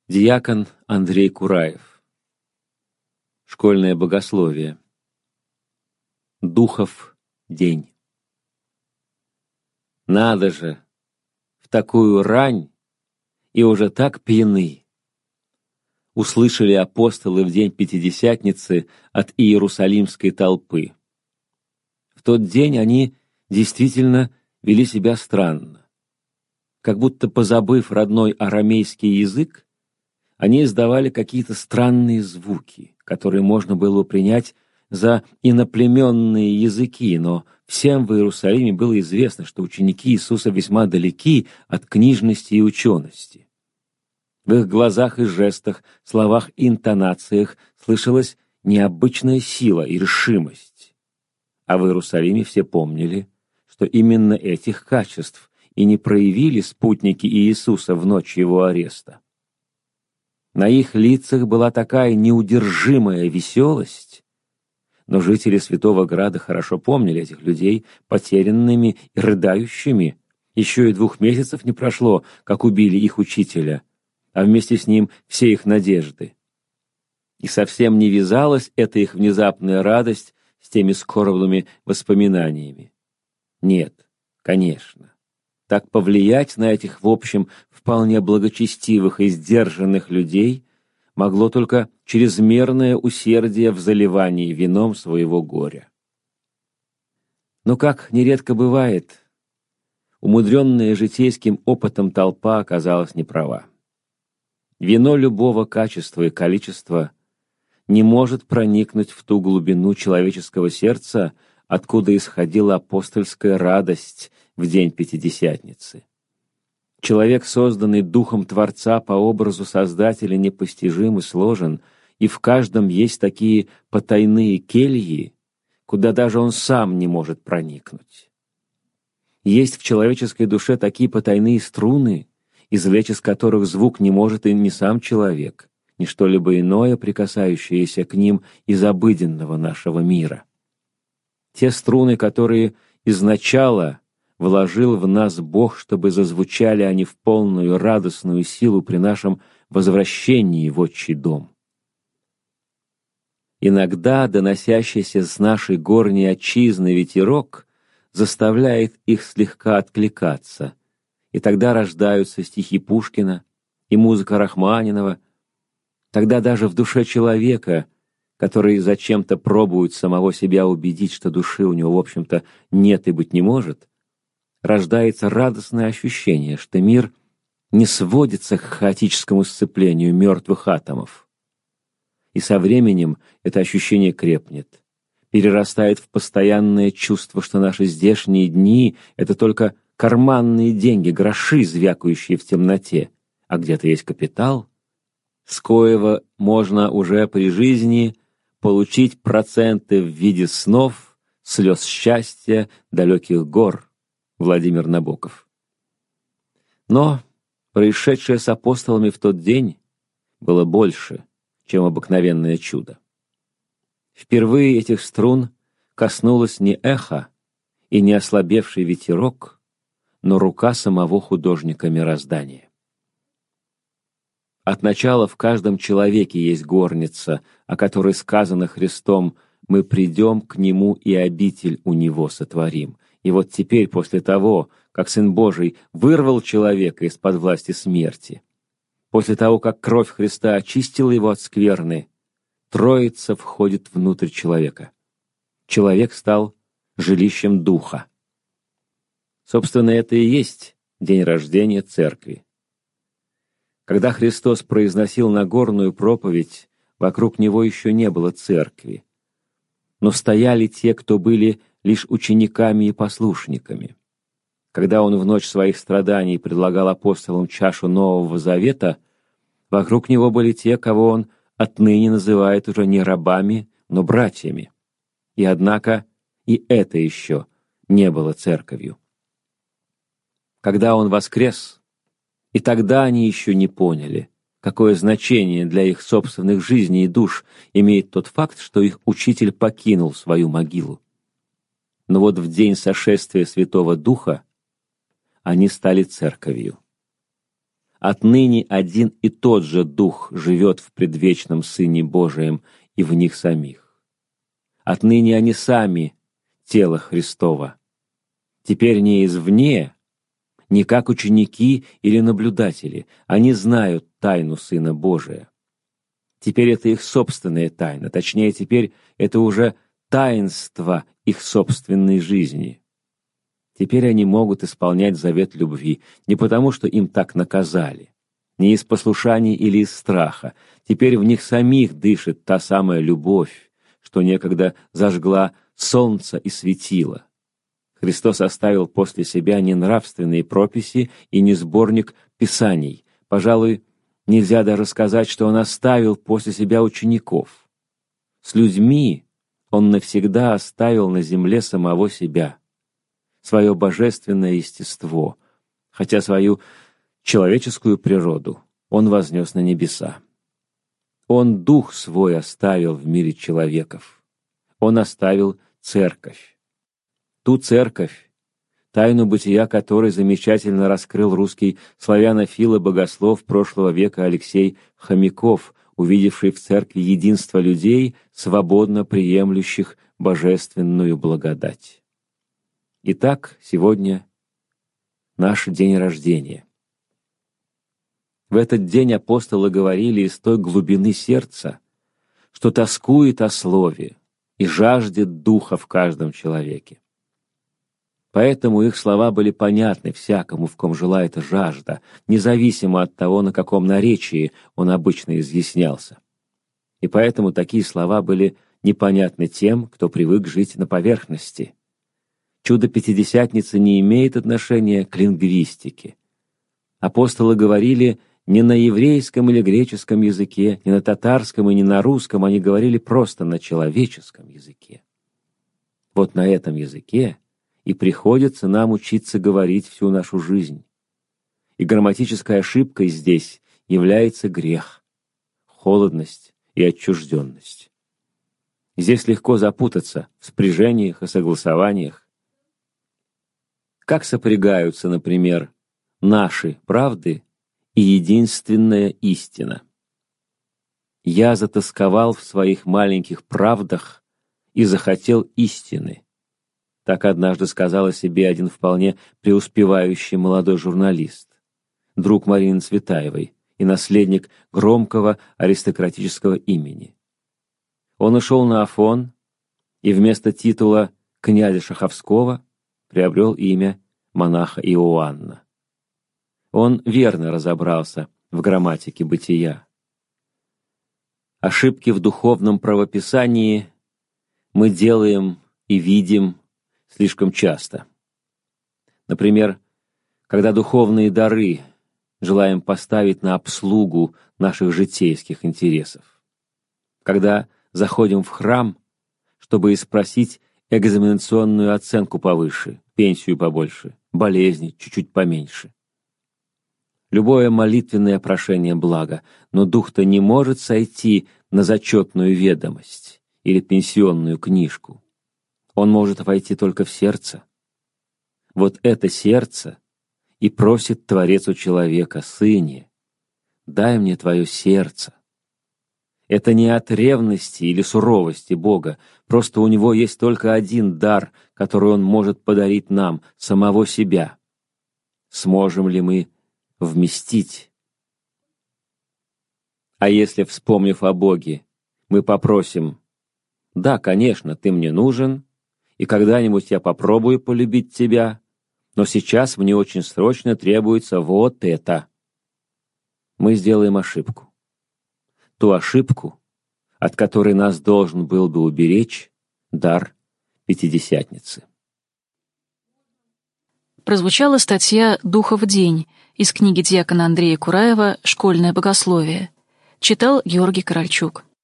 Диакон Андрей Кураев. Школьное богословие. Духов день. Надо же, в такую рань и уже так пьяны. Услышали апостолы в день Пятидесятницы от иерусалимской толпы. В тот день они действительно вели себя странно. Как будто позабыв родной арамейский язык, они издавали какие-то странные звуки, которые можно было принять за иноплеменные языки, но всем в Иерусалиме было известно, что ученики Иисуса весьма далеки от книжности и учености. В их глазах и жестах, словах и интонациях слышалась необычная сила и решимость. А в Иерусалиме все помнили, что именно этих качеств и не проявили спутники Иисуса в ночь его ареста. На их лицах была такая неудержимая веселость, но жители Святого Града хорошо помнили этих людей потерянными и рыдающими. Еще и 2 месяцев не прошло, как убили их учителя, а вместе с ним все их надежды. И совсем не вязалась эта их внезапная радость с теми скорбными воспоминаниями. Нет, конечно. Так повлиять на этих, в общем, вполне благочестивых и сдержанных людей могло только чрезмерное усердие в заливании вином своего горя. Но, как нередко бывает, умудренная житейским опытом толпа оказалась неправа. Вино любого качества и количества не может проникнуть в ту глубину человеческого сердца, откуда исходила апостольская радость в день Пятидесятницы. Человек, созданный Духом Творца по образу Создателя, непостижим и сложен, и в каждом есть такие потайные кельи, куда даже он сам не может проникнуть. Есть в человеческой душе такие потайные струны, извлечь из которых звук не может и не сам человек, ни что-либо иное, прикасающееся к ним из обыденного нашего мира. Те струны, которые изначала вложил в нас Бог, чтобы зазвучали они в полную радостную силу при нашем возвращении в Отчий дом. Иногда доносящийся с нашей горней отчизны ветерок заставляет их слегка откликаться, и тогда рождаются стихи Пушкина и музыка Рахманинова. Тогда даже в душе человека, который зачем-то пробует самого себя убедить, что души у него, в общем-то, нет и быть не может, рождается радостное ощущение, что мир не сводится к хаотическому сцеплению мертвых атомов. И со временем это ощущение крепнет, перерастает в постоянное чувство, что наши здешние дни — это только карманные деньги, гроши, звякающие в темноте, а где-то есть капитал, с коего можно уже при жизни получить проценты в виде снов, слез счастья, далеких гор. Владимир Набоков. Но происшедшее с апостолами в тот день было больше, чем обыкновенное чудо. Впервые этих струн коснулось не эхо и не ослабевший ветерок, но рука самого художника мироздания. От начала в каждом человеке есть горница, о которой сказано Христом: «Мы придем к Нему и обитель у Него сотворим». И вот теперь, после того, как Сын Божий вырвал человека из-под власти смерти, после того, как кровь Христа очистила его от скверны, Троица входит внутрь человека. Человек стал жилищем Духа. Собственно, это и есть день рождения Церкви. Когда Христос произносил Нагорную проповедь, вокруг Него еще не было Церкви, но стояли те, кто были лишь учениками и послушниками. Когда Он в ночь своих страданий предлагал апостолам чашу Нового Завета, вокруг Него были те, кого Он отныне называет уже не рабами, но братьями. И однако и это еще не было церковью. Когда Он воскрес, и тогда они еще не поняли, какое значение для их собственных жизней и душ имеет тот факт, что их учитель покинул свою могилу. Но вот в день сошествия Святого Духа они стали церковью. Отныне один и тот же Дух живет в предвечном Сыне Божием и в них самих. Отныне они сами — тело Христово. Теперь не извне, не как ученики или наблюдатели, они знают тайну Сына Божия. Теперь это их собственная тайна, точнее, теперь это уже таинство их собственной жизни. Теперь они могут исполнять завет любви не потому, что им так наказали, не из послушания или из страха. Теперь в них самих дышит та самая любовь, что некогда зажгла солнце и светило. Христос оставил после себя не нравственные прописи и не сборник писаний. Пожалуй, нельзя даже сказать, что Он оставил после себя учеников. С людьми Он навсегда оставил на земле самого себя, свое божественное естество, хотя свою человеческую природу Он вознес на небеса. Он Дух Свой оставил в мире человеков. Он оставил Церковь. Ту Церковь, тайну бытия которой замечательно раскрыл русский славянофил и богослов прошлого века Алексей Хомяков, увидевший в Церкви единство людей, свободно приемлющих божественную благодать. Итак, сегодня наш день рождения. В этот день апостолы говорили из той глубины сердца, что тоскует о Слове и жаждет Духа в каждом человеке. Поэтому их слова были понятны всякому, в ком жила эта жажда, независимо от того, на каком наречии он обычно изъяснялся. И поэтому такие слова были непонятны тем, кто привык жить на поверхности. Чудо Пятидесятницы не имеет отношения к лингвистике. Апостолы говорили не на еврейском или греческом языке, не на татарском и не на русском, они говорили просто на человеческом языке. Вот на этом языке и приходится нам учиться говорить всю нашу жизнь. И грамматической ошибкой здесь является грех, холодность и отчужденность. Здесь легко запутаться в спряжениях и согласованиях. Как сопрягаются, например, наши правды и единственная истина? «Я затосковал в своих маленьких правдах и захотел истины», так однажды сказал о себе один вполне преуспевающий молодой журналист, друг Марины Цветаевой и наследник громкого аристократического имени. Он ушел на Афон и вместо титула князя Шаховского приобрел имя монаха Иоанна. Он верно разобрался в грамматике бытия. Ошибки в духовном правописании мы делаем и видим слишком часто. Например, когда духовные дары желаем поставить на обслугу наших житейских интересов. Когда заходим в храм, чтобы испросить экзаменационную оценку повыше, пенсию побольше, болезни чуть-чуть поменьше. Любое молитвенное прошение блага, но дух-то не может сойти на зачетную ведомость или пенсионную книжку. Он может войти только в сердце. Вот это сердце и просит Творец у человека: «Сыне, дай мне твое сердце». Это не от ревности или суровости Бога, просто у Него есть только один дар, который Он может подарить нам, самого себя. Сможем ли мы вместить? А если, вспомнив о Боге, мы попросим: «Да, конечно, ты мне нужен, и когда-нибудь я попробую полюбить тебя, но сейчас мне очень срочно требуется вот это», мы сделаем ошибку. Ту ошибку, от которой нас должен был бы уберечь дар Пятидесятницы. Прозвучала статья «Духа в день» из книги диакона Андрея Кураева «Школьное богословие». Читал Георгий Корольчук.